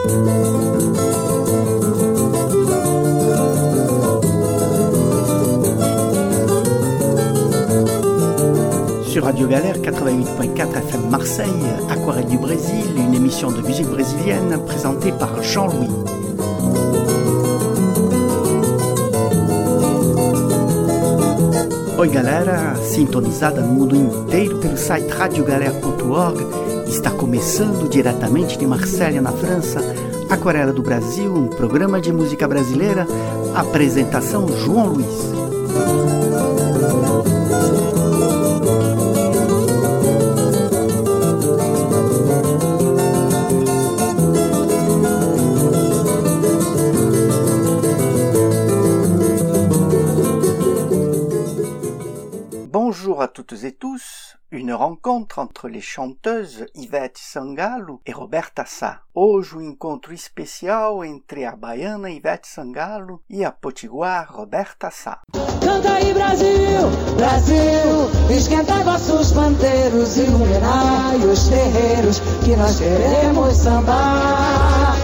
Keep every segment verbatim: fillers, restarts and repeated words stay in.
Sur Radio Galère quatre-vingt-huit point quatre F M Marseille, Aquarelle du Brésil, une émission de musique brésilienne présentée par Jean-Louis. Oi galera, sintonizada no mundo inteiro pelo site radio galère ponto org, está começando diretamente de Marselha, na França, Aquarela do Brasil, um programa de música brasileira, apresentação João Luiz. Bonjour à toutes et tous, une rencontre entre les chanteuses Ivete Sangalo e Roberta Sá. Hoje um encontro especial entre a baiana Ivete Sangalo e a potiguar Roberta Sá. Canta aí Brasil, Brasil, esquenta vossos pandeiros, iluminai os terreiros que nós queremos sambar.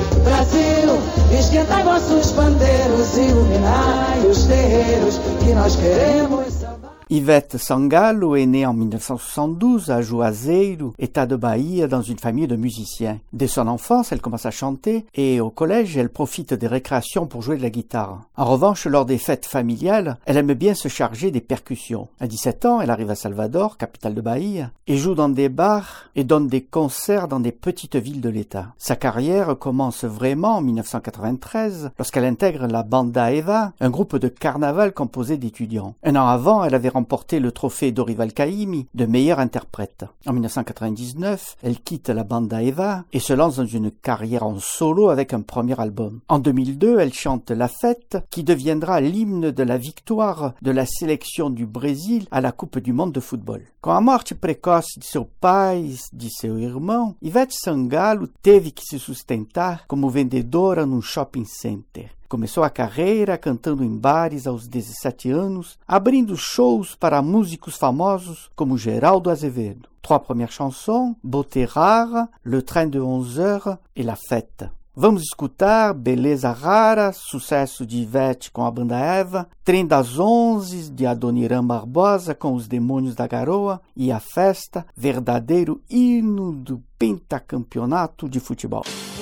Brasil, esquenta vossos pandeiros, iluminai os terreiros que nós queremos sambar. Ivete Sangalo est née en dix-neuf cent soixante-douze à Juazeiro, État de Bahia, dans une famille de musiciens. Dès son enfance, elle commence à chanter et au collège, elle profite des récréations pour jouer de la guitare. En revanche, lors des fêtes familiales, elle aime bien se charger des percussions. À dix-sept ans, elle arrive à Salvador, capitale de Bahia, et joue dans des bars et donne des concerts dans des petites villes de l'État. Sa carrière commence vraiment en dix-neuf cent quatre-vingt-treize, lorsqu'elle intègre la Banda Eva, un groupe de carnaval composé d'étudiants. Un an avant, elle avait remporté le trophée Dorival Caymmi de meilleure interprète. En dix-neuf cent quatre-vingt-dix-neuf, elle quitte la Banda Eva et se lance dans une carrière en solo avec un premier album. En deux mille deux, elle chante La Fête, qui deviendra l'hymne de la victoire de la sélection du Brésil à la Coupe du Monde de football. Com a morte precoce de seu pai e de seu irmão, Ivete Sangalo teve que se sustentar como vendedora num shopping center. Começou a carreira cantando em bares aos dezessete anos, abrindo shows para músicos famosos como Geraldo Azevedo. Trois premières chansons, Beauté Rare, Le Train de onze heures e La Fête. Vamos escutar Beleza Rara, sucesso de Ivete com a Banda Eva, Trem das Onze, de Adoniran Barbosa com os Demônios da Garoa e A Festa, verdadeiro hino do pentacampeonato de futebol.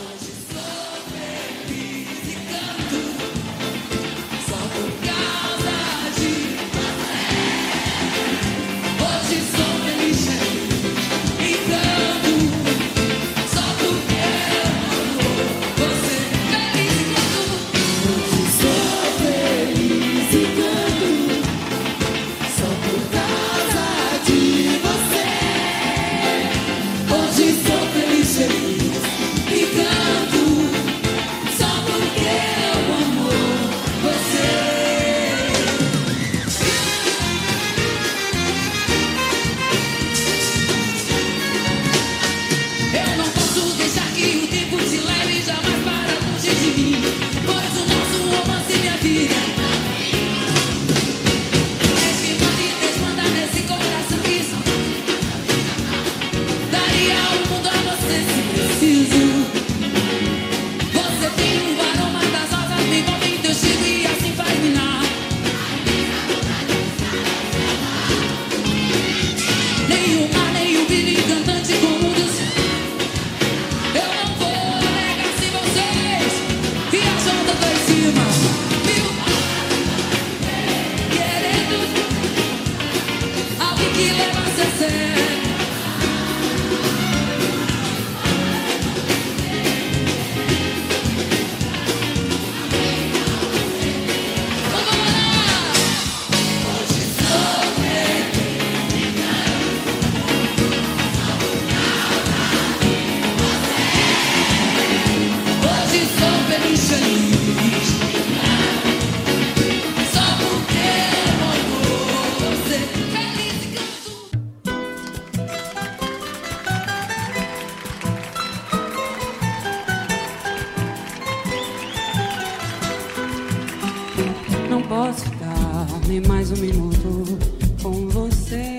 nem mais um minuto com você.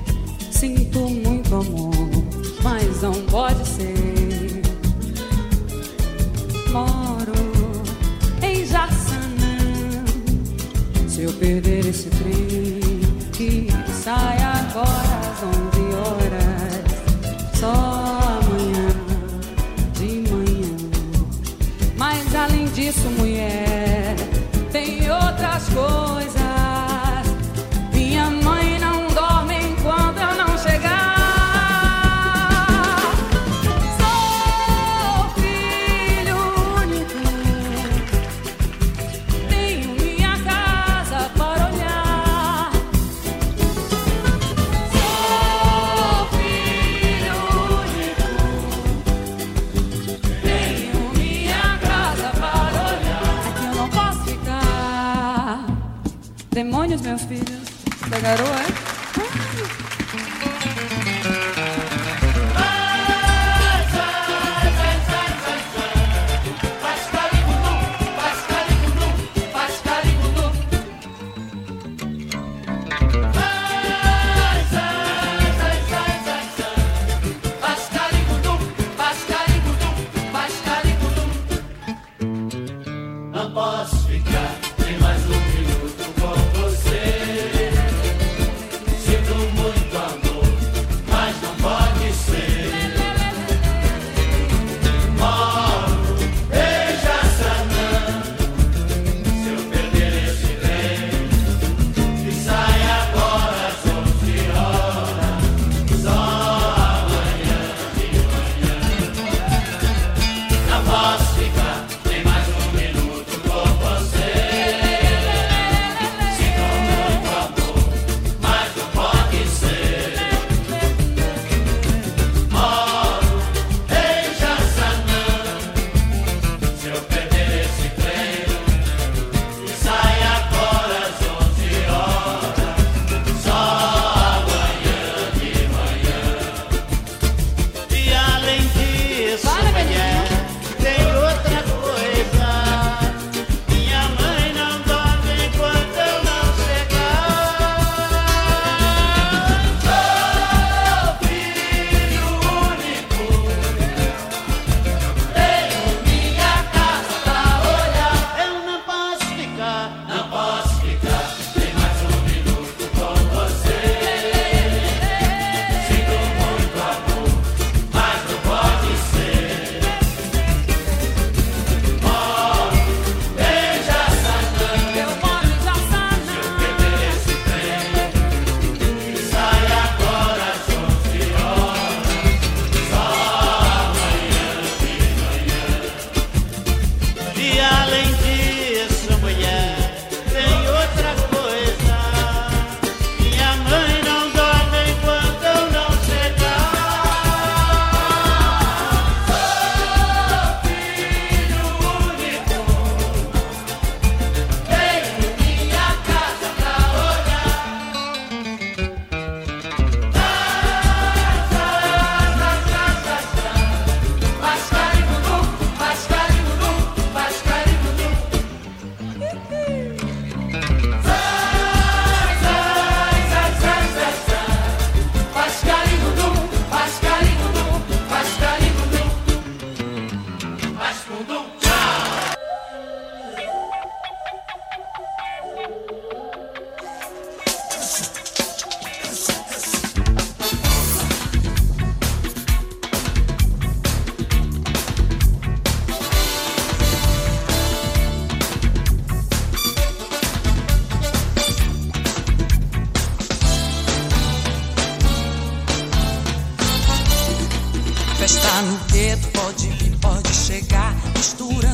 Sinto muito amor, mas não pode ser. moro em Jaçanã. Se eu perder esse trem que sai agora às onze horas, só amanhã de manhã. Mas além disso, mulher, tem outras coisas. Minha mãe não dorme enquanto eu não chegar. Sou filho único, tenho minha casa para olhar. Sou filho único, tenho minha casa para olhar. Aqui eu não posso ficar. Demônios, meus filhos. Da garoa, é? Não posso ficar nem mais um minuto com você. Sinto muito amor, mas não pode ser. Moro em Jaçanã. Se eu perder esse trem que sai agora às onze horas, só amanhã de manhã. Não posso ficar nem mais um minuto com você. Sinto muito amor, mas não pode ser. Moro em Jaçanã. Se eu perder esse trem que sai agora às onze horas, só amanhã de manhã. E além disso, mulher, tem outra coisa. Minha mãe não dorme enquanto eu não chegar. Sou filho único, tenho minha casa pra olhar. Eu não posso ficar, não posso ficar nem mais um minuto com você. Sinto muito amor, mas não pode ser. Moro em Jaçanã. Eu moro em Jaçanã. Perder esse trem que sai agora às onze horas, só amanhã de manhã. E além disso, mulher, tem outra coisa. Minha mãe não dorme enquanto eu não chegar. Sou filho único, tenho minha casa pra olhar. Faz caribundu, faz caribundu, faz caribundu. Zai, zai, zai, zai, zai, zai. Faz caribundu, faz caribundu, faz caribundu. Faz fundum, tchau. Festa no gueto, pode vir, pode chegar. Mistura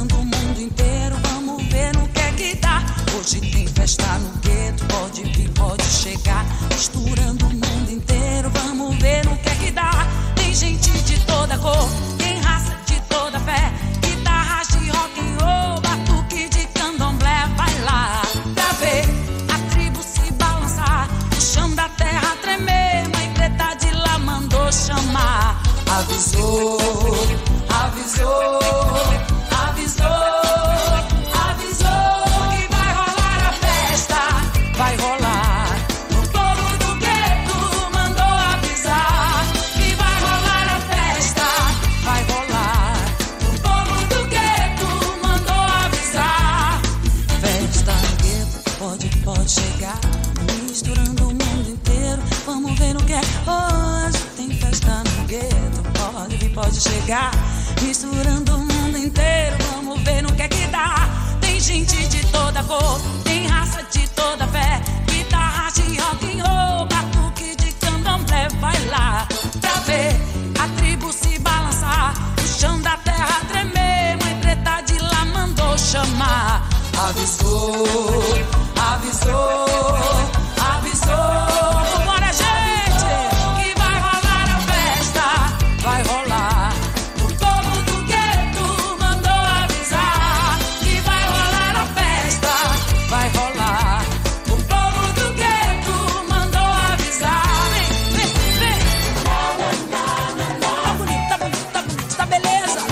música, misturando o mundo inteiro, vamos ver no que é que dá. Tem gente de toda cor, tem raça de toda fé, guitarra de rock and roll, batuque de candomblé. Vai lá pra ver a tribo se balançar, o chão da terra tremer. Mãe Preta de lá mandou chamar. Avisou, avisou, avisou. Vambora, gente, que vai rolar a festa, vai rolar. O povo do gueto mandou avisar que vai rolar a festa, vai rolar. O povo do gueto mandou avisar. Vem, vem, vem. Tá bonito, tá bonito, tá bonito, tá beleza.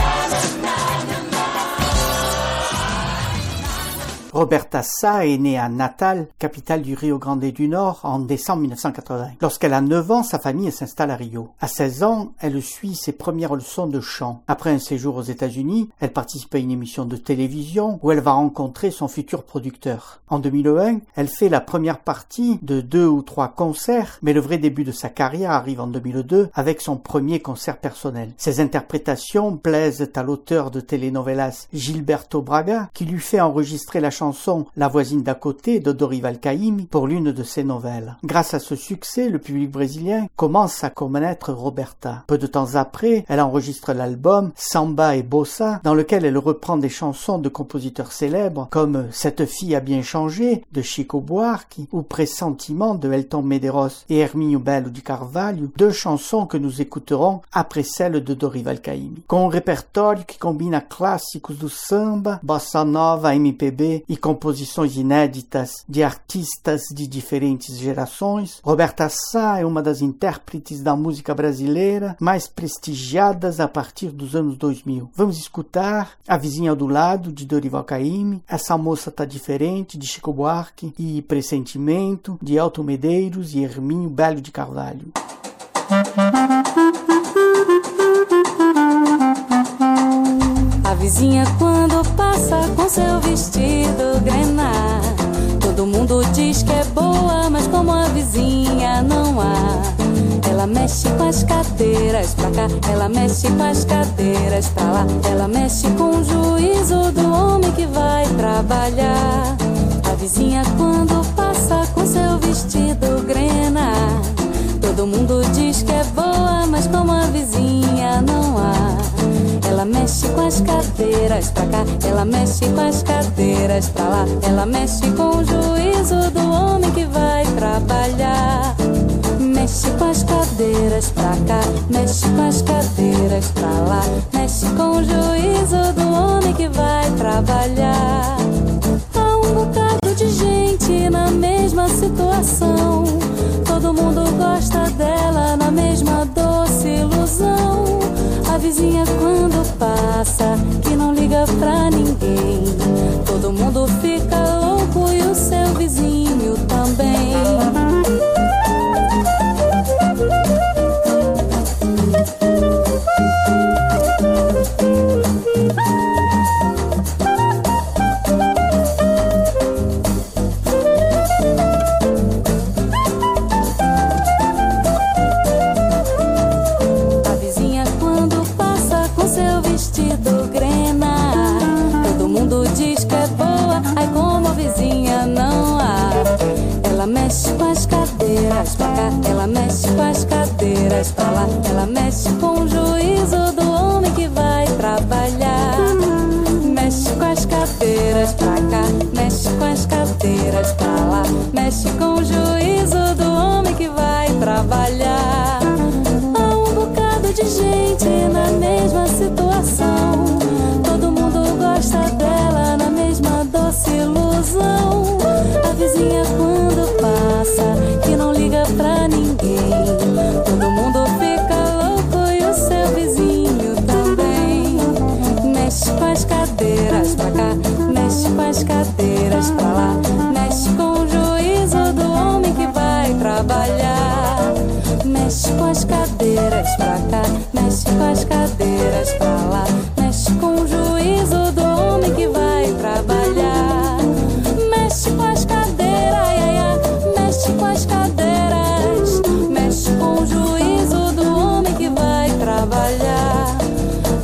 Roberta Sá est née à Natal, capitale du Rio Grande du Nord, en décembre mille neuf cent quatre-vingts. Lorsqu'elle a neuf ans, sa famille s'installe à Rio. À seize ans, elle suit ses premières leçons de chant. Après un séjour aux États-Unis, elle participe à une émission de télévision où elle va rencontrer son futur producteur. En deux mille un, elle fait la première partie de deux ou trois concerts, mais le vrai début de sa carrière arrive en deux mille deux avec son premier concert personnel. Ses interprétations plaisent à l'auteur de telenovelas Gilberto Braga, qui lui fait enregistrer la chanson La voisine d'à côté de Dorival Caymmi pour l'une de ses nouvelles. Grâce à ce succès, le public brésilien commence à connaître Roberta. Peu de temps après, elle enregistre l'album Samba et Bossa, dans lequel elle reprend des chansons de compositeurs célèbres comme Cette fille a bien changé de Chico Buarque ou Pressentiment de Elton Medeiros et Herminio Belo de Carvalho, deux chansons que nous écouterons après celles de Dorival Caymmi. Com um repertório que combina clássicos do samba, bossa nova, M P B e composições inéditas de artistas de diferentes gerações, Roberta Sá é uma das intérpretes da música brasileira mais prestigiadas a partir dos anos dois mil. Vamos escutar A Vizinha do Lado, de Dorival Caymmi, Essa Moça Tá Diferente, de Chico Buarque, e Pressentimento, de Elton Medeiros e Herminio Belo de Carvalho. A vizinha quando passa com seu vestido grená, todo mundo diz que é boa, mas como a vizinha não há. Ela mexe com as cadeiras pra cá, ela mexe com as cadeiras pra lá, ela mexe com o juízo do homem que vai trabalhar. A vizinha quando passa com seu vestido grená, todo mundo diz que é boa, mas como a vizinha não há. Ela mexe com as cadeiras pra cá, ela mexe com as cadeiras pra lá, ela mexe com o juízo do homem que vai trabalhar. Mexe com as cadeiras pra cá, mexe com as cadeiras pra lá, mexe com o juízo do homem que vai trabalhar. Há um bocado de gente na mesma situação, todo mundo gosta dela na mesma doce ilusão. A vizinha quando passa, que não liga pra ninguém, todo mundo fica louco e o seu vizinho também. Ela mexe com as cadeiras pra lá, ela mexe com o juízo do homem que vai trabalhar. Mexe com as cadeiras pra cá, mexe com as cadeiras pra lá, mexe com o juízo do homem que vai trabalhar. Há um bocado de gente na mesma situação, todo mundo gosta dela na mesma doce ilusão. A vizinha quando passa, que não liga pra ninguém, todo mundo fica louco e o seu vizinho também. Mexe com as cadeiras pra cá, mexe com as cadeiras pra lá, mexe com o juízo do homem que vai trabalhar. Mexe com as cadeiras pra cá, mexe com as cadeiras pra lá, mexe com o juízo do homem que vai trabalhar. Mexe com as cadeiras, ai, ai, mexe com as cadeiras, mexe com o juízo do homem que vai trabalhar.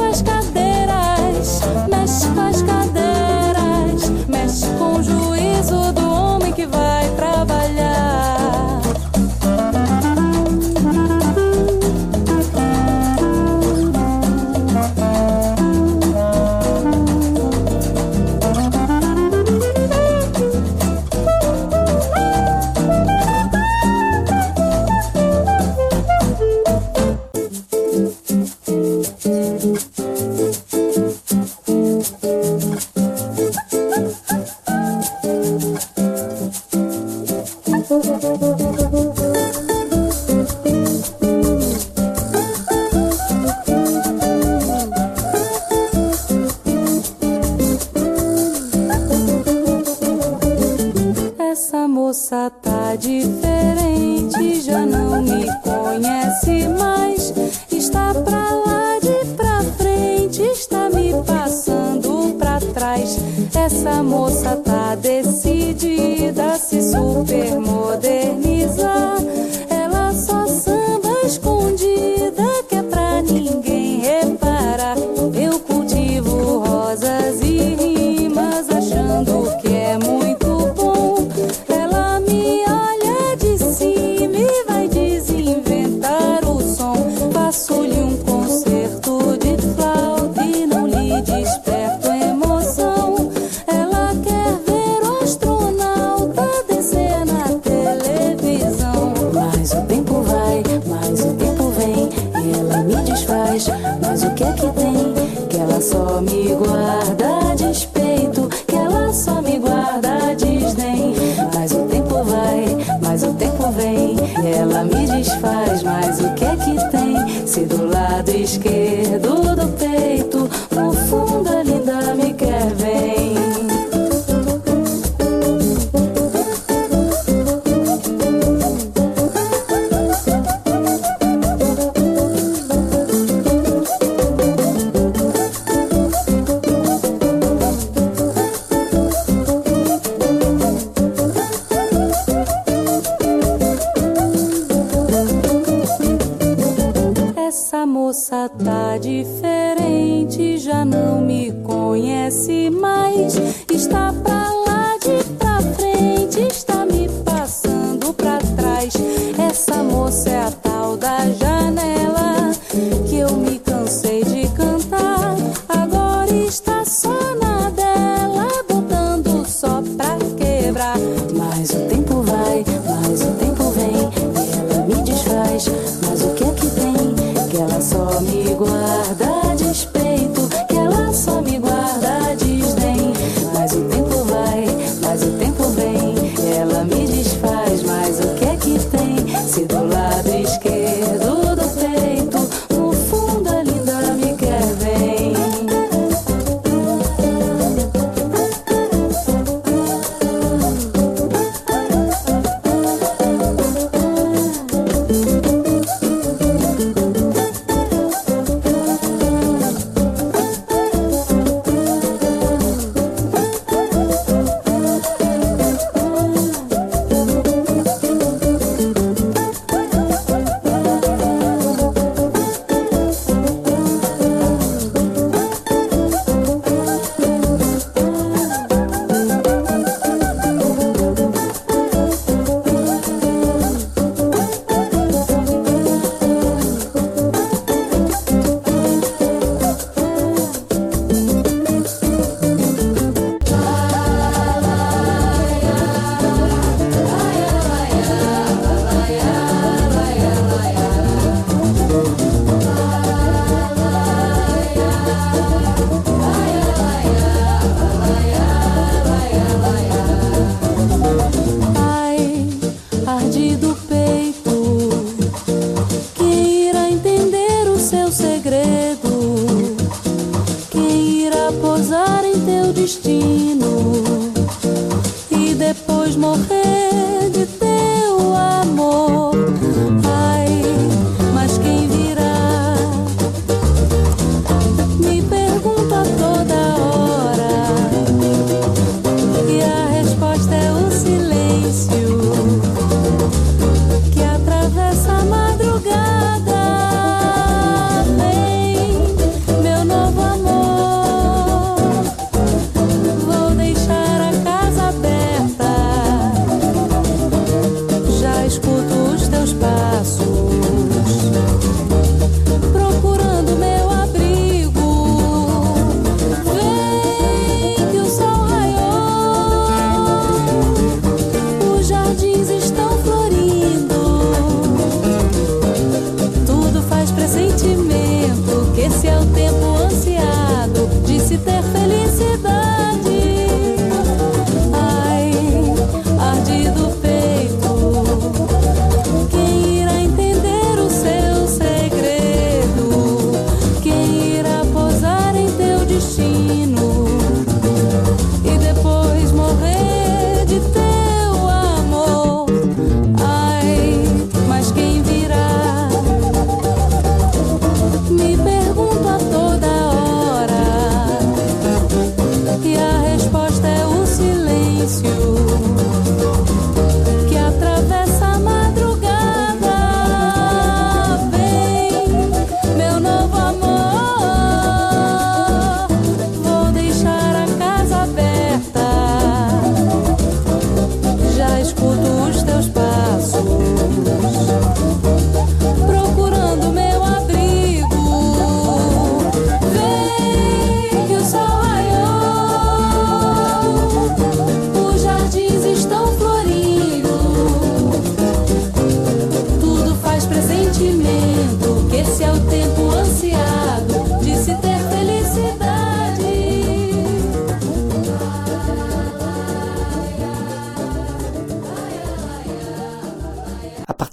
as cadeiras, mexe com as cadeiras, mexe com o juízo do homem que vai trabalhar. Essa moça tá diferente, já não me conhece mais. Está pra lá de pra frente, está me passando pra trás. Essa moça tá decidida a se supermodernizar. Ela só samba escondida, que é pra ninguém reparar. Eu cultivo rosas e rimas, achando que é muito bom. Ela me olha de cima e vai desinventar o som. Faço-lhe um concerto de flauta e não lhe desperto emoção. Ela quer ver o astronauta descer na televisão. Mas o tempo vai, mas o tempo vem, e ela me desfaz. Mas o que é que tem? Que ela só me guarda despeito, que ela só me guarda desdém. Mas o tempo vai, mas o tempo vem, e ela me desfaz. Mas o que é que tem? Se do lado esquerdo do peito, no fundo a linda me quer bem. Essa moça tá diferente, já não me conhece mais. Está pra lá de pra frente, está me passando pra trás. Essa moça é a tal da janela, que eu me cansei de cantar. Agora está só na dela, botando só pra quebrar. Mas o tempo vai, mas o tempo vem, e ela me desfaz. Mas o que é que tem? Que ela só me guarda despeito, que ela só me guarda desdém. Mas o tempo vai, mas o tempo vem, e ela me desfaz. Mas o que é que tem? Se do lado esquerdo do peito, no fundo a linda me quer bem. Atravessa a madrugada, vem, meu nome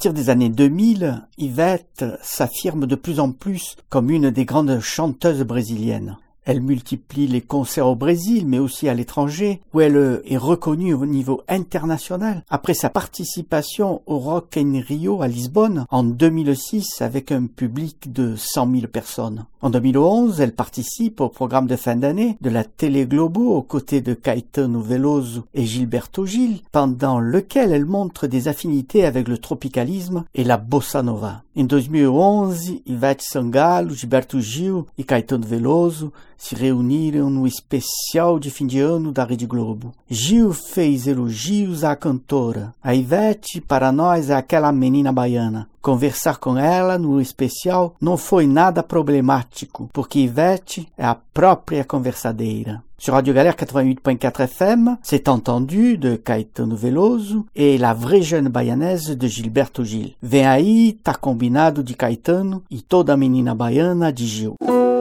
partir des années deux mille, Ivete s'affirme de plus en plus comme une des grandes chanteuses brésiliennes. Elle multiplie les concerts au Brésil, mais aussi à l'étranger, où elle est reconnue au niveau international. Après sa participation au Rock in Rio à Lisbonne en deux mille six avec un public de cent mille personnes. En deux mille onze, elle participe au programme de fin d'année de la Télé Globo aux côtés de Caetano Veloso et Gilberto Gil, pendant lequel elle montre des affinités avec le tropicalisme et la bossa nova. Em dois mil e onze, Ivete Sangalo, Gilberto Gil e Caetano Veloso se reuniram no especial de fim de ano da Rede Globo. Gil fez elogios à cantora. A Ivete, para nós, é aquela menina baiana. Conversar com ela no especial não foi nada problemático, porque Ivete é a própria conversadeira. Sur Radio Galère quatre-vingt-huit point quatre F M, c'est entendu de Caetano Veloso et La Vraie Jeune Baianaise de Gilberto Gil. Vem aí, tá combinado de Caetano e Toda Menina Baiana de Gil.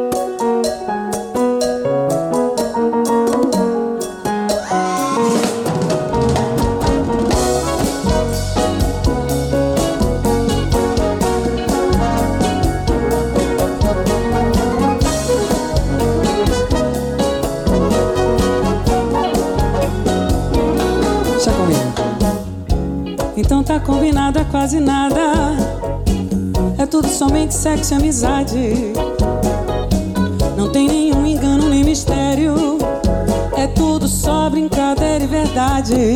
Então tá combinado, é quase nada. É tudo somente sexo e amizade. Não tem nenhum engano nem mistério. É tudo só brincadeira e verdade.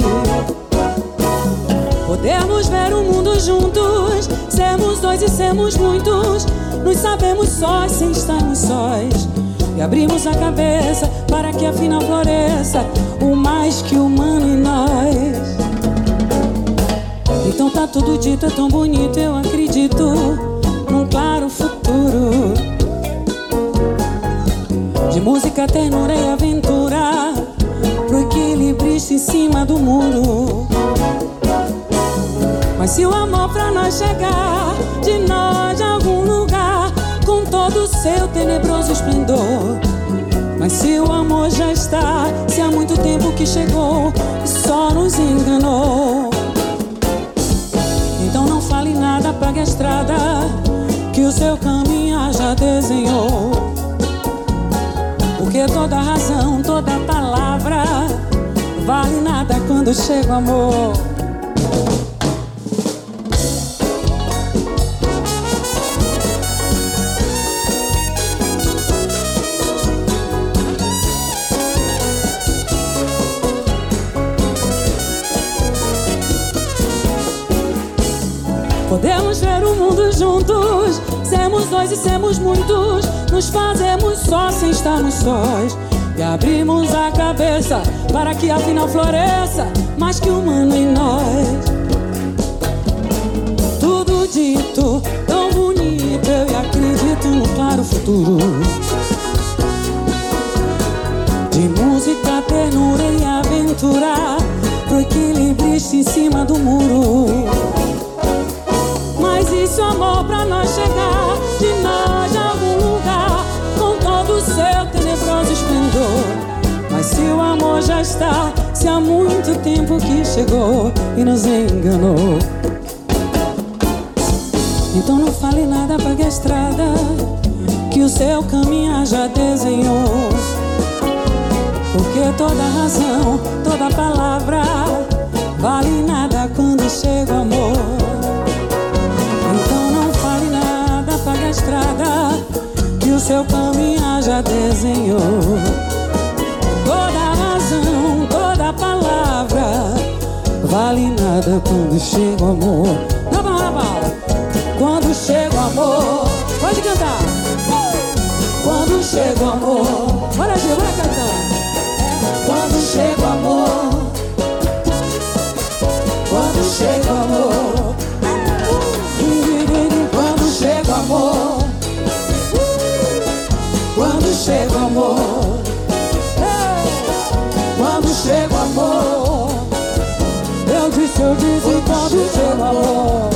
Podemos ver o mundo juntos, sermos dois e sermos muitos. Nos sabemos sós sem estarmos sós. E abrimos a cabeça para que afinal floresça o mais que humano em nós. Então tá tudo dito, é tão bonito, eu acredito num claro futuro de música, ternura e aventura pro equilibrista em cima do muro. Mas se o amor pra nós chegar de nós de algum lugar com todo o seu tenebroso esplendor. Mas se o amor já está, se há muito tempo que chegou e só nos enganou. Então não fale nada, pague a estrada que o seu caminho já desenhou. Porque toda razão, toda palavra vale nada quando chega o amor. Podemos ver o mundo juntos, sermos dois e sermos muitos. Nos fazemos só sem estarmos sós. E abrimos a cabeça para que afinal floresça mais que humano em nós. Tudo dito, tão bonito, eu acredito no claro futuro de música, ternura e aventura pro equilibrista em cima do muro. Mas e se o amor pra nós chegar de nós de algum lugar com todo o seu tenebroso esplendor? Mas se o amor já está, se há muito tempo que chegou e nos enganou. Então não fale nada, pague a estrada que o seu caminho já desenhou. Porque toda razão, toda palavra vale nada quando chega o amor. Então não fale nada, pague a estrada que o seu caminho já desenhou. Toda razão, toda palavra vale nada quando chega o amor. Na bala, na bala. Quando chega o amor, pode cantar. Quando chega o amor, bora Gil, bora cantar. Quando chega o amor, quando chega o amor, quando chega o amor, quando chega o amor, quando chega o amor, eu disse, eu disse, quando chega o amor.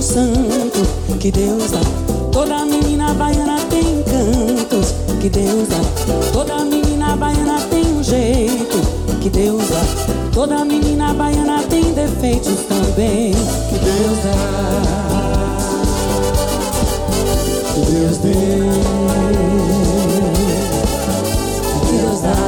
santo que Deus dá. Toda menina baiana tem encantos que Deus dá. Toda menina baiana tem um jeito que Deus dá. Toda menina baiana tem defeitos também que Deus dá. Que Deus deu, que Deus dá.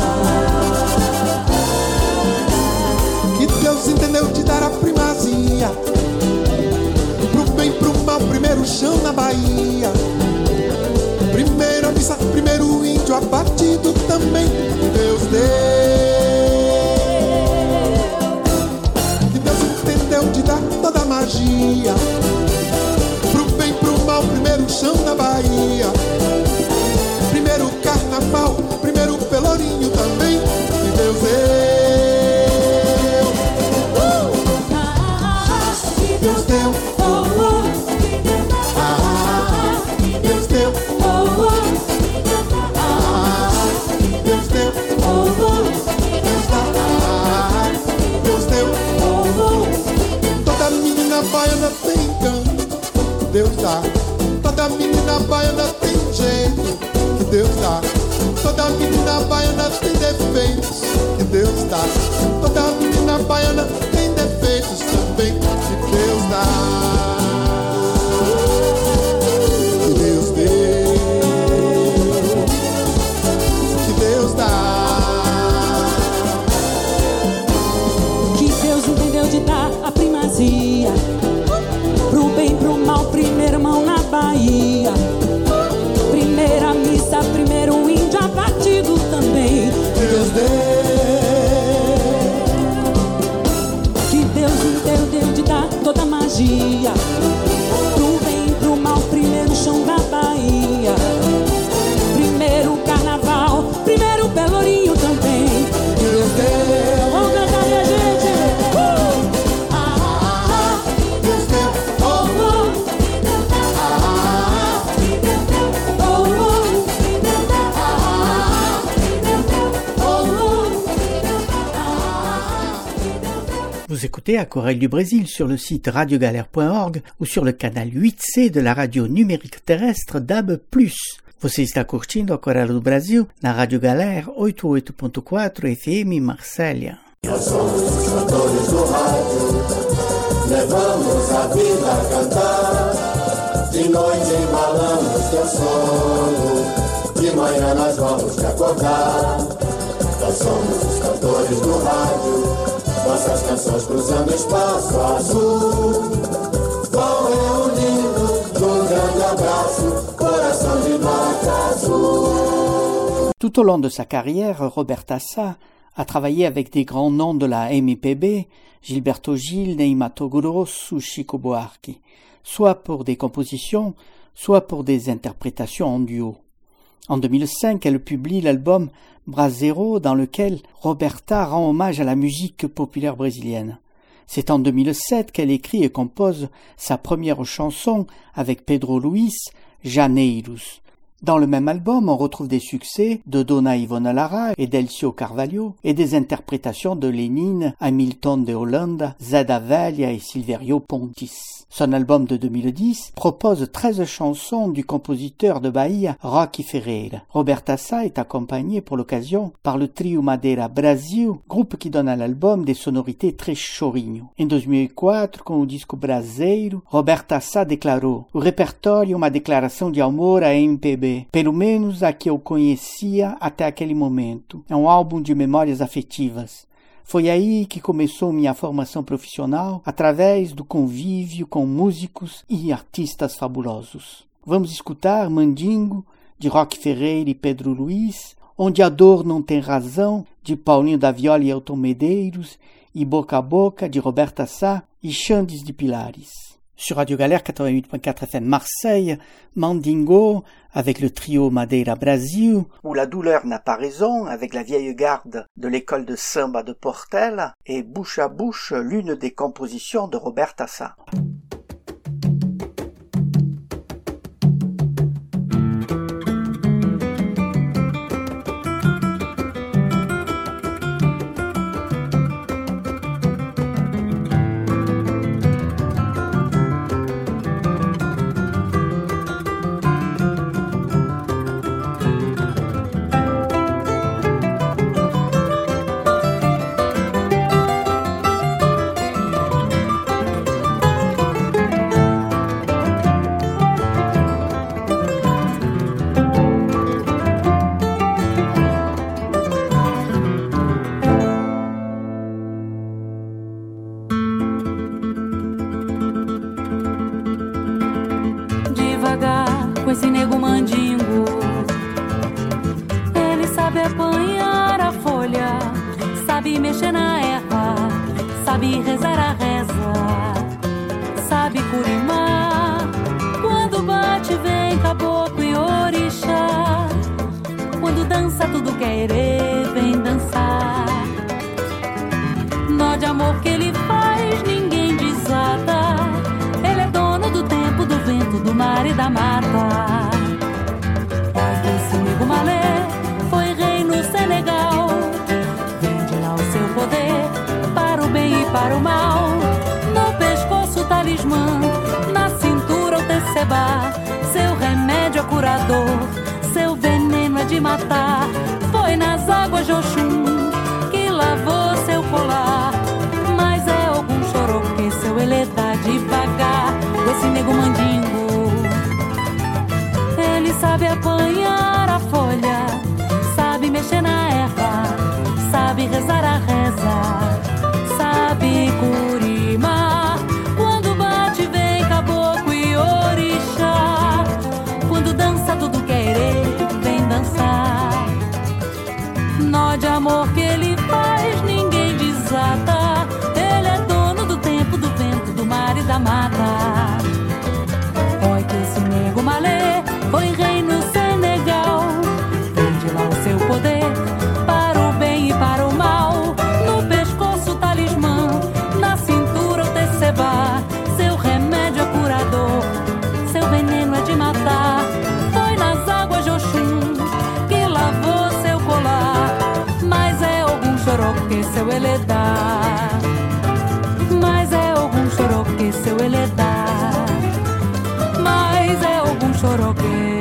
Que Deus entendeu de dar a primazia pro bem, pro mal, primeiro chão na Bahia. Primeiro a missa, primeiro o índio abatido também que Deus deu. Que Deus entendeu de dar toda a magia pro bem, pro mal, primeiro chão na Bahia. Primeiro carnaval, primeiro pelourinho também que Deus deu. Deus deu, oh, oh. Ah, Deus deu, oh, oh. Ah, Deus deu, oh, oh. Deus dá, ah, Deus deu, oh, oh. Toda menina baiana tem encanto, Deus dá. Toda menina baiana tem jeito, que Deus dá. Toda menina baiana tem defeitos, que Deus dá. Toda menina baiana tem defeitos também, que Deus dá. Que Deus deu, que Deus dá. Que Deus entendeu de dar a primazia pro bem, pro mal, primeira mão na Bahia. Primeira missa, primeiro um índio abatido também que Deus deu. Que Deus entendeu de dar toda a magia pro bem, pro mal, primeiro chão da Bahia. Primeiro carnaval, primeiro pelourinho também que Deus deu. Vamos cantar, minha gente! Uh! Ah, ah, ah. Deus deu, oh, oh. Ah, Oh, oh. Vous écoutez Aquarelle du Brésil sur le site radiogalère point org ou sur le canal huit C de la radio numérique terrestre D A B plus. Você está curtindo Aquarelle do Brasil na Rádio Galère oitenta e oito ponto quatro F M Marsella. Nós somos os cantores do rádio, levamos a vida a cantar. De noite embalamos teu sono, de manhã nós vamos te acordar. Nós somos os cantores do rádio, nossas canções cruzando espaço azul. Vão reunindo num grande abraço, coração de nota azul. Tout au long de sa carrière, Roberta Sá a travaillé avec des grands noms de la M P B, Gilberto Gil, Ney Matogrosso ou Chico Buarque, soit pour des compositions, soit pour des interprétations en duo. En deux mille cinq, elle publie l'album Brasero, dans lequel Roberta rend hommage à la musique populaire brésilienne. C'est en deux mille sept qu'elle écrit et compose sa première chanson avec Pedro Luis, Janeiros. Dans le même album, on retrouve des succès de Dona Ivona Lara et d'Elcio Carvalho et des interprétations de Lénine, Hamilton de Holanda, Zada Velha et Silverio Pontis. Son album de deux mille dix propose treize chansons du compositeur de Bahia Rocky Ferreira. Roberta Sá est accompagnée pour l'occasion par le trio Madeira Brasil, groupe qui donne à l'album des sonorités très chorinho. Em dois mil e quatro, com o disco Braseiro, Roberta Sá declarou: "O repertório é uma declaração de amor à M P B, pelo menos a que eu conhecia até aquele momento. É um álbum de memórias afetivas. Foi aí que começou minha formação profissional, através do convívio com músicos e artistas fabulosos." Vamos escutar Mandingo, de Rocky Ferreira e Pedro Luis, Onde a Dor Não Tem Razão, de Paulinho da Viola e Elton Medeiros, e Boca a Boca, de Roberta Sá e Xandes de Pilares. Sur Radio Galère quatre-vingt-huit point quatre F M Marseille, Mandingo avec le trio Madeira Brasil, où la douleur n'a pas raison avec la vieille garde de l'école de samba de Portela, et Bouche à Bouche, l'une des compositions de Roberta Sá. sabe rezar a reza, sabe curimar. Quando bate vem caboclo e orixá. Quando dança tudo querer vem dançar. Nó de amor que ele faz ninguém desata. Ele é dono do tempo, do vento, do mar e da mata. Esse nego malé foi rei no Senegal. Vende lá o seu poder para o bem e para o mal. No pescoço o talismã, na cintura o tecebá. Seu remédio é curador, seu veneno é de matar. Foi nas águas de Oxum que lavou seu colar. Mas é algum choroque, seu ele dá devagar. Esse nego mandingo, ele sabe apanhar a folha, sabe mexer na erva, sabe rezar a reza, sabe curimar. Quando bate vem caboclo e orixá. Quando dança tudo querer vem dançar. Nó de amor que ele faz ninguém desata. Ele é dono do tempo, do vento, do mar e da mata. Oi que esse nego malê foi rei no Senegal. Vende lá o seu poder para o bem e para o mal. No pescoço o talismã, na cintura o tecebá. Seu remédio é curador, seu veneno é de matar. Foi nas águas de Oxum que lavou seu colar. Mas é algum choroque, seu ele dá. Mas é algum choroque, seu ele dá. Mas é algum choroque.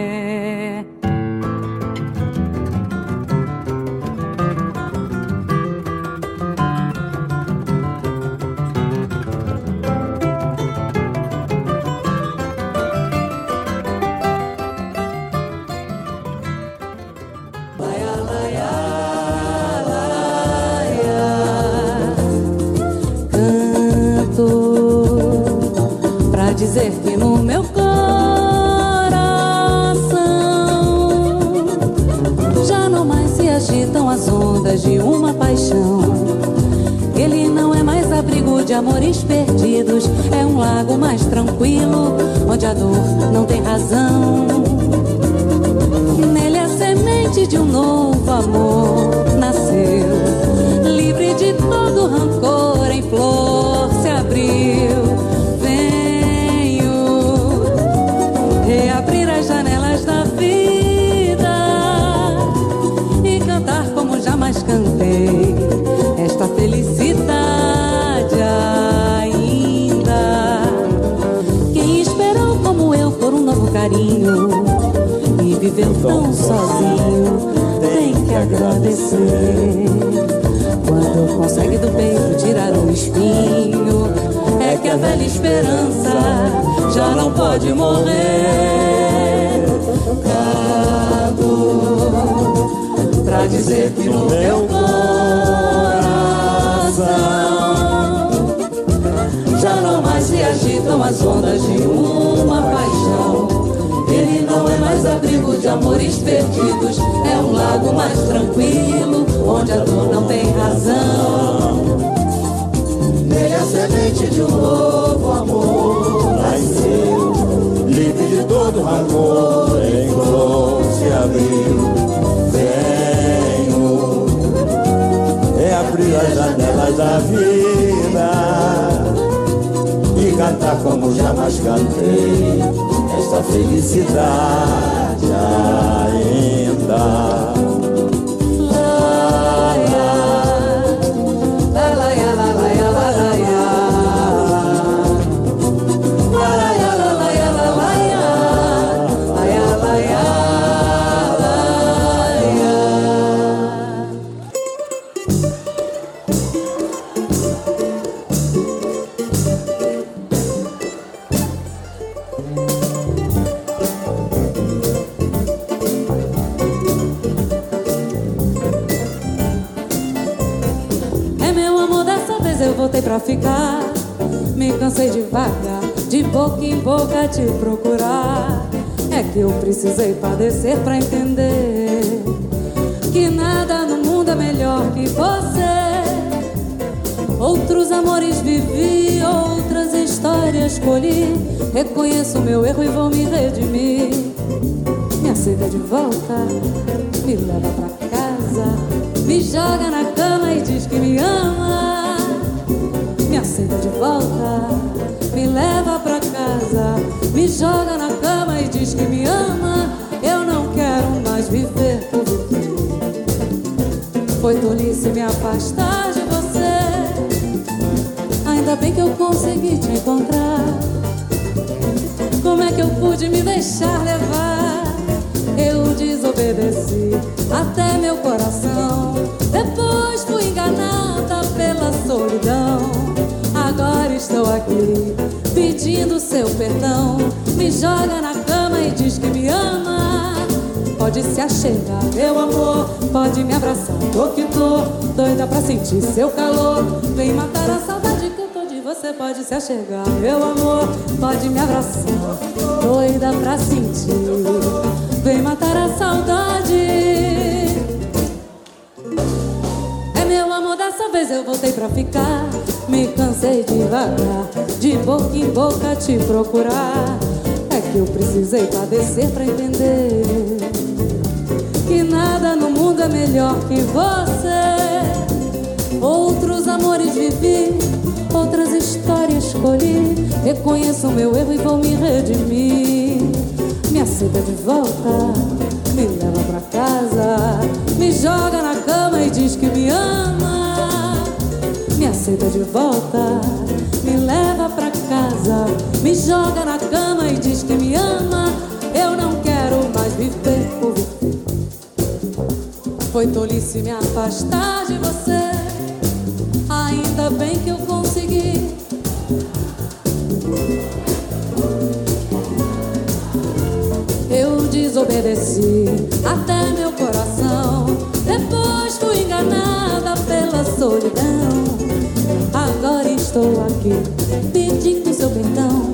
Dizer que no meu coração já não mais se agitam as ondas de uma paixão. Ele não é mais abrigo de amores perdidos, é um lago mais tranquilo, onde a dor não tem razão. Nele a semente de um novo amor nasceu, livre de todo rancor, em flor se abriu. Reabrir as janelas da vida e cantar como jamais cantei esta felicidade ainda. Quem esperou como eu por um novo carinho e viveu tão sozinho tem que agradecer. Quando consegue do peito tirar um espinho, é que a velha esperança já não pode morrer. Canto pra dizer que no meu coração já não mais se agitam as ondas de uma paixão. Ele não é mais abrigo de amores perdidos, é um lago mais tranquilo, onde a dor não tem razão. Nele a semente de um novo amor nasceu, livre de todo rancor, em flor se abriu. Venho reabrir as janelas da vida e cantar como jamais cantei esta felicidade ainda. Pra ficar, me cansei de vagar, de boca em boca te procurar. É que eu precisei padecer pra entender que nada no mundo é melhor que você. Outros amores vivi, outras histórias colhi. Reconheço meu erro e vou me redimir. Me aceita de volta, me leva pra casa, me joga na cama e diz que me ama. Me aceita de volta, me leva pra casa, me joga na cama e diz que me ama. Eu não quero mais viver por viver. Foi tolice me afastar de você. Ainda bem que eu consegui te encontrar. Como é que eu pude me deixar levar? Eu desobedeci até meu coração. Depois fui enganada pela solidão. Agora estou aqui pedindo seu perdão. Me joga na cama e diz que me ama. Pode se achegar, meu amor, pode me abraçar, tô que tô doida pra sentir seu calor. Vem matar a saudade que eu tô de você. Pode se achegar, meu amor, pode me abraçar, doida pra sentir. Vem matar a saudade. É meu amor, dessa vez eu voltei pra ficar. Me cansei de vagar, de boca em boca te procurar. É que eu precisei padecer pra entender que nada no mundo é melhor que você. Outros amores vivi, outras histórias escolhi. Reconheço o meu erro e vou me redimir. Me aceita de volta, me leva pra casa, me joga na cama e diz que me ama. Me aceita de volta, me leva pra casa, me joga na cama e diz que me ama. Eu não quero mais viver por viver. Foi tolice me afastar de você. Ainda bem que eu consegui. Eu desobedeci até meu coração. Depois fui enganada pela solidão. Agora estou aqui pedindo seu perdão.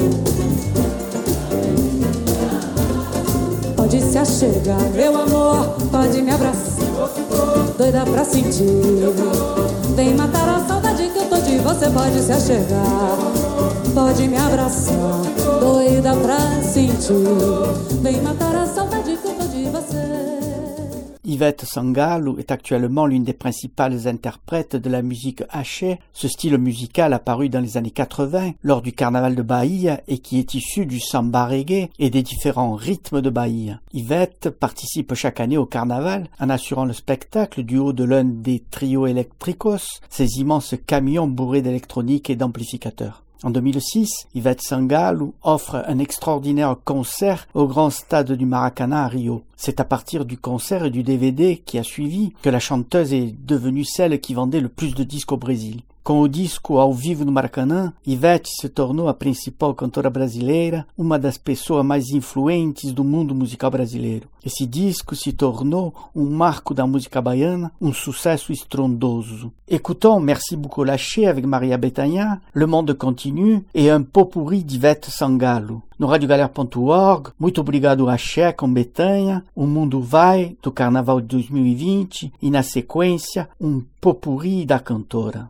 Pode se achegar, meu amor, pode me abraçar, doida pra sentir. Vem matar a saudade que eu tô de você. Pode se achegar, pode me abraçar, doida pra sentir. Vem matar a saudade que eu tô de você. Ivete Sangalo est actuellement l'une des principales interprètes de la musique hachée, ce style musical apparu dans les années quatre-vingts lors du carnaval de Bahia et qui est issu du samba reggae et des différents rythmes de Bahia. Ivete participe chaque année au carnaval en assurant le spectacle du haut de l'un des trios électricos, ces immenses camions bourrés d'électronique et d'amplificateurs. En deux mille six, Ivete Sangalo offre un extraordinaire concert au grand stade du Maracanã à Rio. C'est à partir du concert et du D V D qui a suivi que la chanteuse est devenue celle qui vendait le plus de disques au Brésil. Com o disco ao vivo no Maracanã, Ivete se tornou a principal cantora brasileira, uma das pessoas mais influentes do mundo musical brasileiro. Esse disco se tornou um marco da música baiana, um sucesso estrondoso. Écoutons Merci beaucoup lâché avec Maria Bethânia, Le Monde Continue e un pot-pourri d'Ivete Sangalo. No radio galera ponto org, muito obrigado Axé com Bethânia, O Mundo Vai, do Carnaval de dois mil e vinte, e na sequência, um pot-pourri da cantora.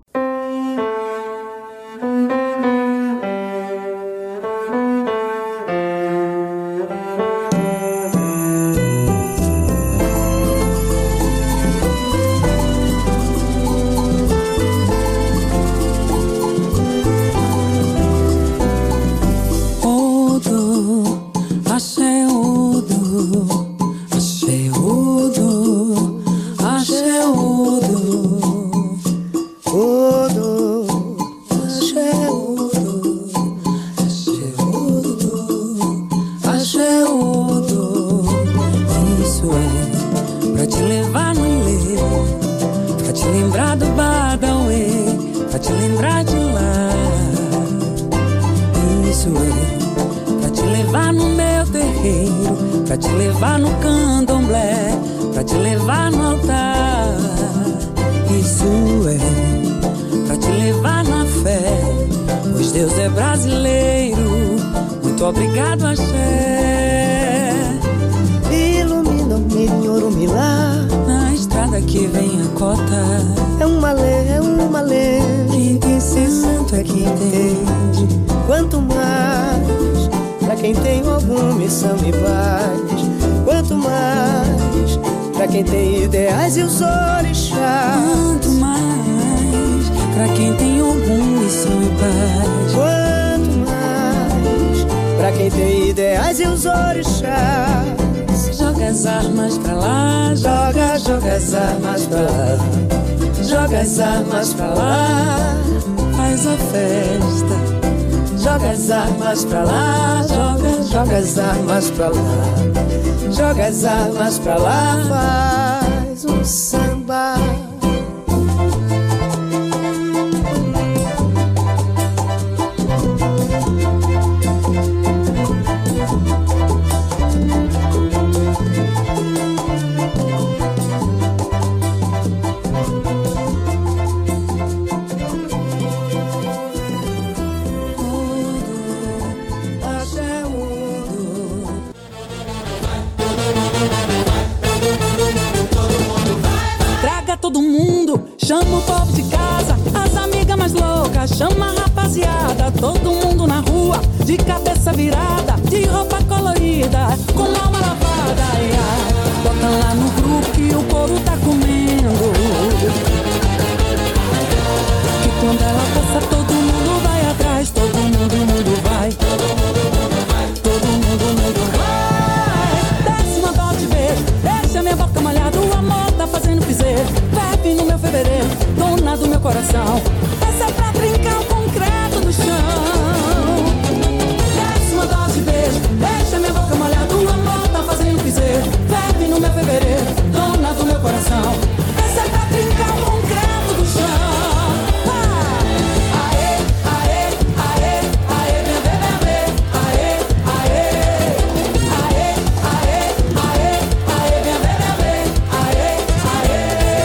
Obrigado, axé. Ilumina-me, Nhorumilá, na estrada que vem a cota. É uma lei, é uma lei. que entende. Quanto mais pra quem tem alguma missão e paz. Quanto mais pra quem tem ideais e os orixás. Quanto mais pra quem tem alguma missão e paz. Quanto mais pra quem tem ideais e os orixás. Joga as armas pra lá, joga, joga as armas pra lá. Joga as armas pra lá, faz a festa. Joga as armas pra lá, joga, joga as armas pra lá. Joga as armas pra lá, faz um samba. Todo mundo, chama o povo de casa, as amigas mais loucas, chama a rapaziada, todo mundo na rua, de cabeça virada, de roupa colorida, com alma lavada, yeah. Bota lá no grupo que o couro tá comendo, que quando ela passa todo mundo vai atrás, todo mundo, mundo vai, todo mundo, mundo vai. Desce uma dó de vez, deixa minha boca molhada, o amor tá fazendo piseiro. Bebe no meu fevereiro, dona do meu coração. Essa é pra trincar o concreto do chão. Desce uma dose de beijo, deixa minha boca molhada, o amor tá fazendo piseiro. Bebe no meu fevereiro, dona do meu coração. Essa é pra trincar o concreto do chão. Ah! Aê, aê, aê, aê, vem ver, vem ver. Aê, aê, aê, aê, aê, aê, vem ver, vem ver. Aê, aê.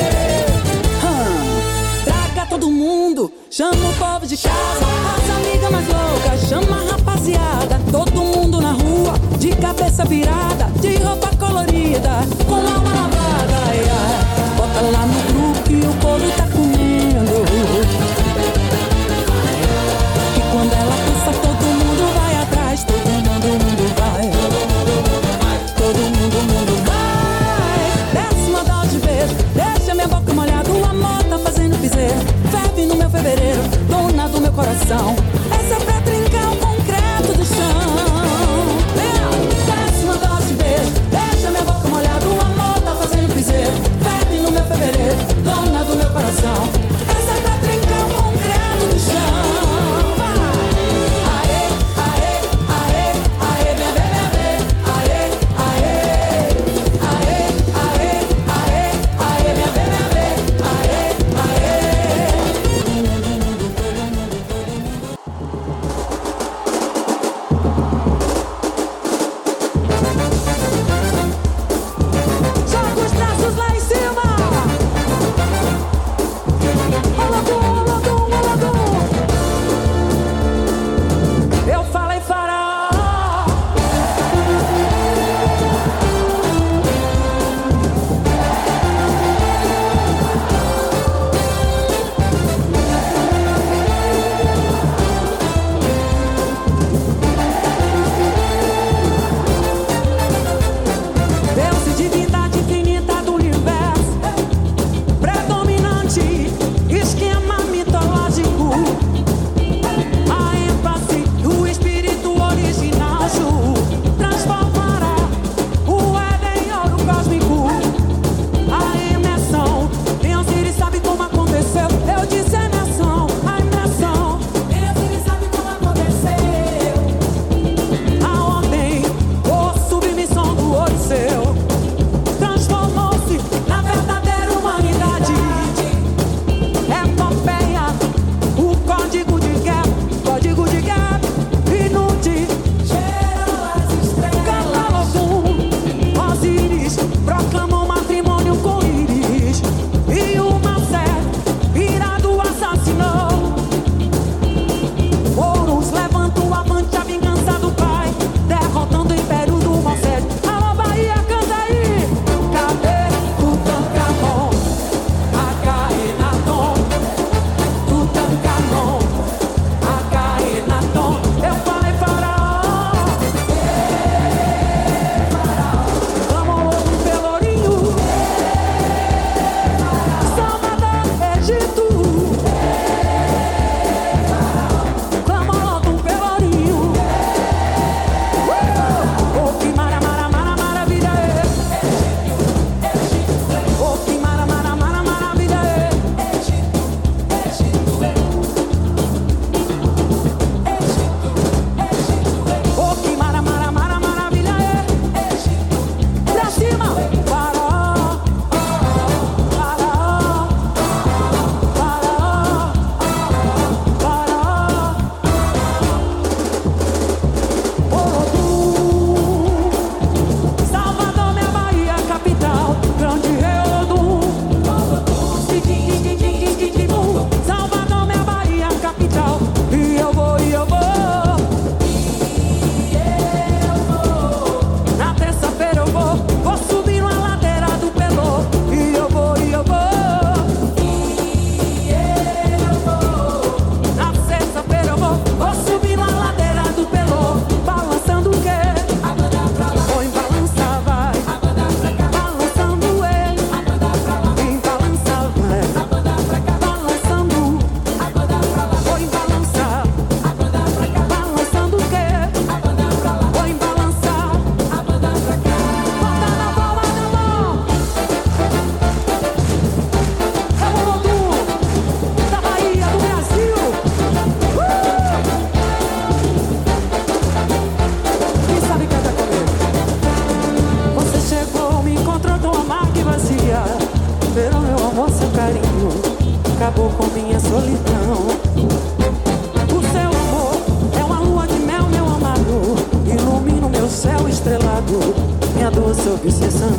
Traga todo mundo, chama o povo de casa, as amigas mais loucas, chama a rapaziada, todo mundo na rua, de cabeça virada, de roupa colorida, com alma lavada, yeah. Bota lá no grupo que o povo tá comendo, que quando ela passa todo mundo vai atrás, todo mundo, mundo vai, todo mundo, mundo vai. Desce uma dó de beijo, deixa minha boca molhada, o amor tá fazendo piseiro. Ferve no meu fevereiro, dona do meu coração. Essa é pra trincar o concreto do chão. Desce uma dose de beijo, deixa minha boca molhada, o amor tá fazendo piseiro. Ferve no meu fevereiro, dona do meu coração. Essa é pra trincar o concreto do chão. Aê, aê, aê, aê, vem ver, vem ver. Aê, aê, aê, aê, aê, aê, vem ver, vem ver. Aê, aê. carinho acabou com minha solidão. O seu amor é uma lua de mel, meu amado, ilumina o meu céu estrelado, minha doce obsessão.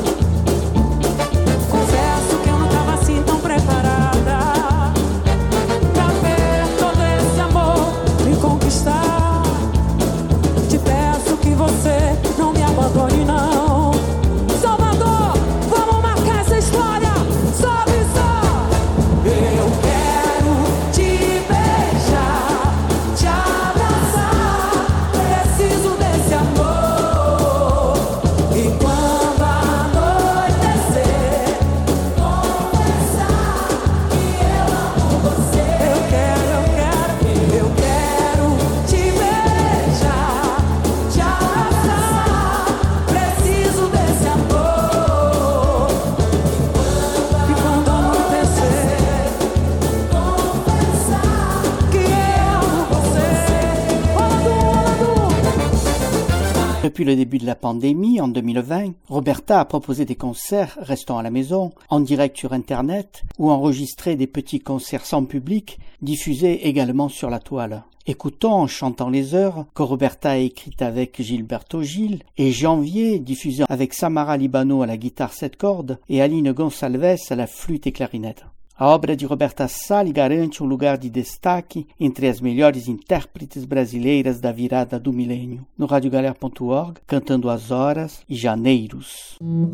Confesso que eu não tava assim tão preparada pra ver todo esse amor me conquistar. Te peço que você não me abandone, não. Salvador, vamos marcar essa história. Sobe só. Eu quero te beijar, te abraçar. Preciso desse amor. E quando anoitecer, confessar que eu amo você. Eu quero, eu quero, eu quero te beijar, te abraçar. Preciso desse amor. E quando anoitecer, confessar que eu amo você. Olá, Du, olá, Du. Depuis le début de la pandémie, en deux mille vingt, Roberta a proposé des concerts restant à la maison, en direct sur Internet, ou enregistré des petits concerts sans public, diffusés également sur la toile. Écoutons en chantant les heures que Roberta a écrites avec Gilberto Gil et Janvier, diffusé avec Samara Libano à la guitare sept cordes et Aline Gonçalves à la flûte e clarinette. A obra de Roberta Sá lhe garante um lugar de destaque entre as melhores intérpretes brasileiras da virada do milênio. No radiogalera ponto org, Cantando as Horas e Janeiros.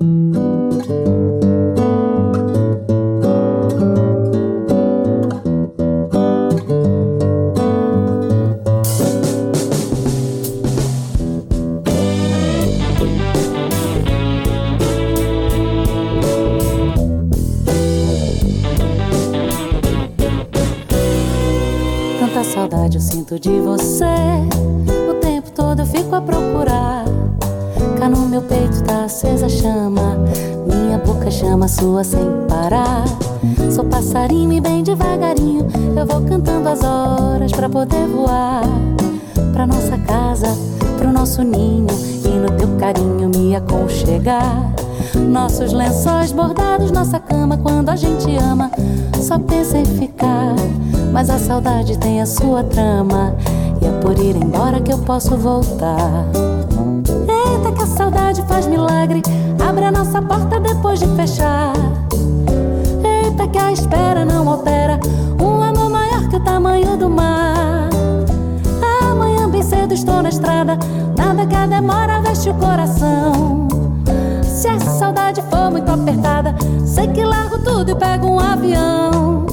Tanta saudade eu sinto de você, o tempo todo eu fico a procurar. Cá no meu peito tá acesa a chama, minha boca chama a sua sem parar. Sou passarinho e bem devagarinho eu vou cantando as horas pra poder voar pra nossa casa, pro nosso ninho e no teu carinho me aconchegar. Nossos lençóis bordados, nossa cama, quando a gente ama só pensa em ficar. Mas a saudade tem a sua trama e é por ir embora que eu posso voltar. Eita que a saudade faz milagre, abre a nossa porta depois de fechar. Eita que a espera não altera um amor maior que o tamanho do mar. Amanhã bem cedo estou na estrada, nada que a demora veste o coração. Se a saudade for muito apertada, sei que largo tudo e pego um avião.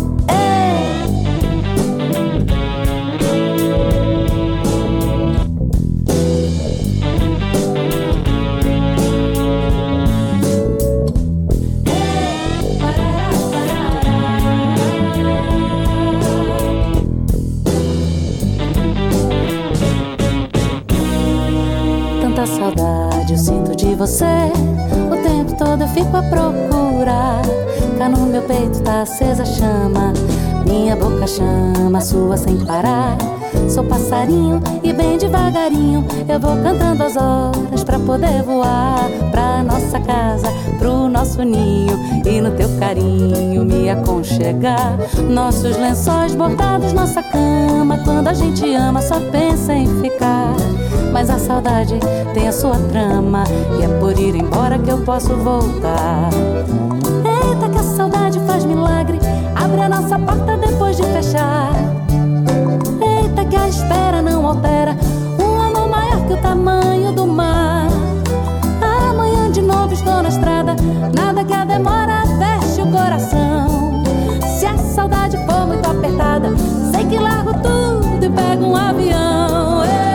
Tanta saudade eu sinto de você, o tempo todo eu fico a procurar. Cá no meu peito tá acesa a chama, minha boca chama a sua sem parar. Sou passarinho e bem devagarinho eu vou cantando as horas pra poder voar pra nossa casa, pro nosso ninho e no teu carinho me aconchegar. Nossos lençóis bordados, nossa cama, quando a gente ama só pensa em ficar. Mas a saudade tem a sua trama e é por ir embora que eu posso voltar. Eita que a saudade faz milagre, abre a nossa porta depois de fechar. Eita que a espera não altera um amor maior que o tamanho do mar. Amanhã de novo estou na estrada, nada que a demora veste o coração. Se a saudade for muito apertada, sei que largo tudo e pego um avião. Ei!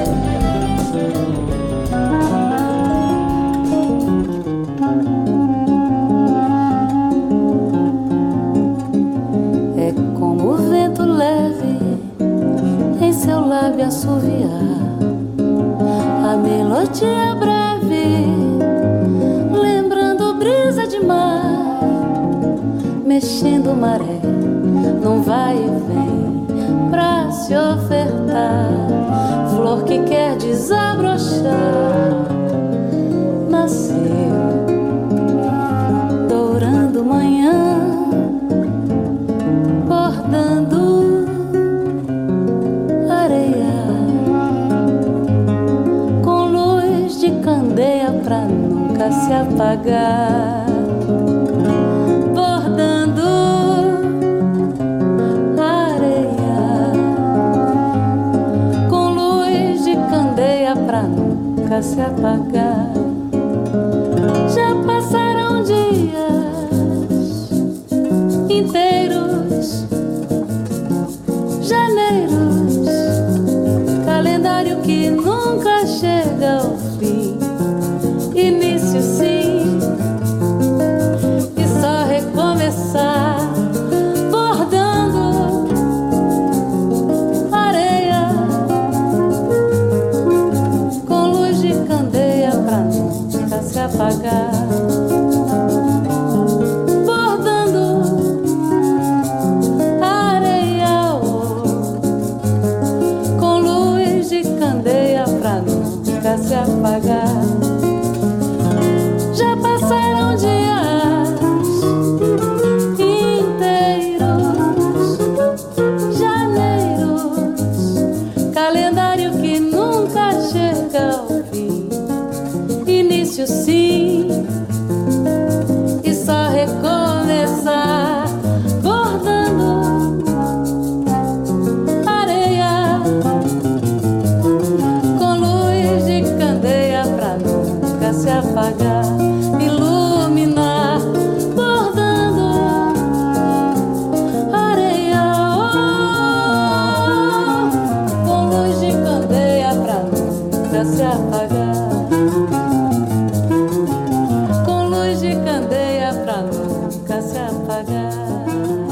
É como o vento leve em seu lábio assoviar, a melodia breve, lembrando brisa de mar, mexendo maré, num vai e vem pra se ofertar. Flor que quer desabrochar, nasceu dourando manhã se apagar. Já passaram dias inteiros, janeiros, calendário que nunca chega ao fim, início sim, e só recomeçar, bordando areia com luz de candeia pra nunca se apagar. Se apagar. Já passaram dias inteiros, janeiros, calendário que nunca chega ao fim, início sim, e só recomeçar, bordando areia se apagar, iluminar, bordando areia, oh, com luz de candeia pra nunca se apagar, com luz de candeia pra nunca se apagar,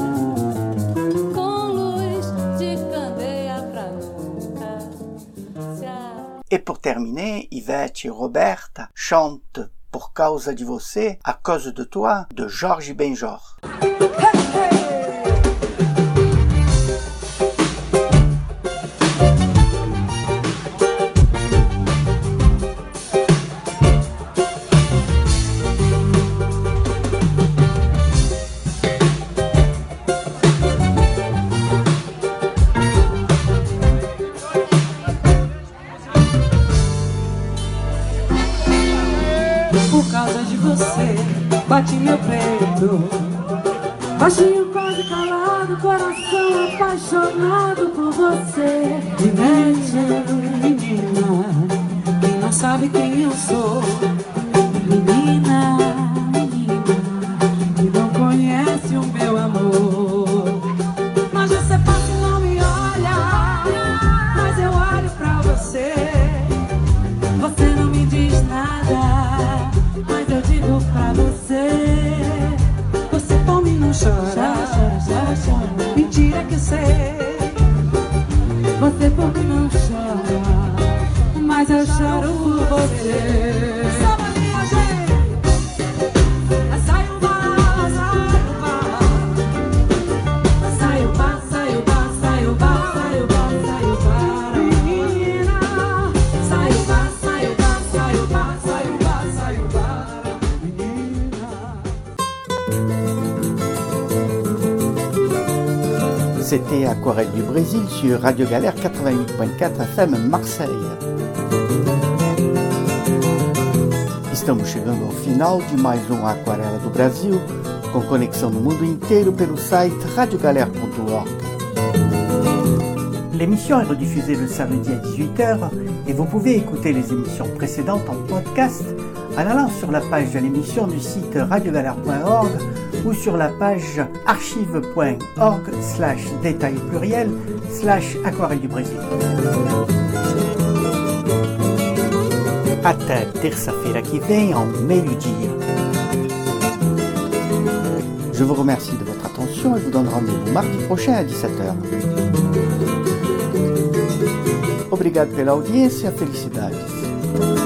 com luz de candeia pra nunca se apagar. Et pour terminer, Yvette et Roberta chantent Por causa de você, à cause de toi, de Jorge Benjor. Bate meu peito, baixinho, quase calado, coração apaixonado por você. Ivete, menina, quem não sabe quem eu sou. Menina, menina, que não conhece o meu amor. Mas você passa e não me olha, mas eu olho pra você. Você não me diz nada, mas eu digo pra você. Você por mim não chora, chora, chora, chora. Mentira que eu sei. Você por mim não chora, mas eu choro por você. C'était Aquarelle du Brésil sur Radio Galère quatre-vingt-huit point quatre F M Marseille. Estamos chegando ao final de mais um Aquarela do Brasil, com conexão no mundo inteiro pelo site radio galère point org. L'émission est rediffusée le samedi à dix-huit heures et vous pouvez écouter les émissions précédentes en podcast en allant sur la page de l'émission du site radio galère point org ou sur la page archive point org slash détail pluriel slash aquarelle du Brésil. Até terça-feira que vem, en meio-dia. Je vous remercie de votre attention et vous donne rendez-vous mardi prochain à dix-sept heures. Obrigado pela audiência, felicidades.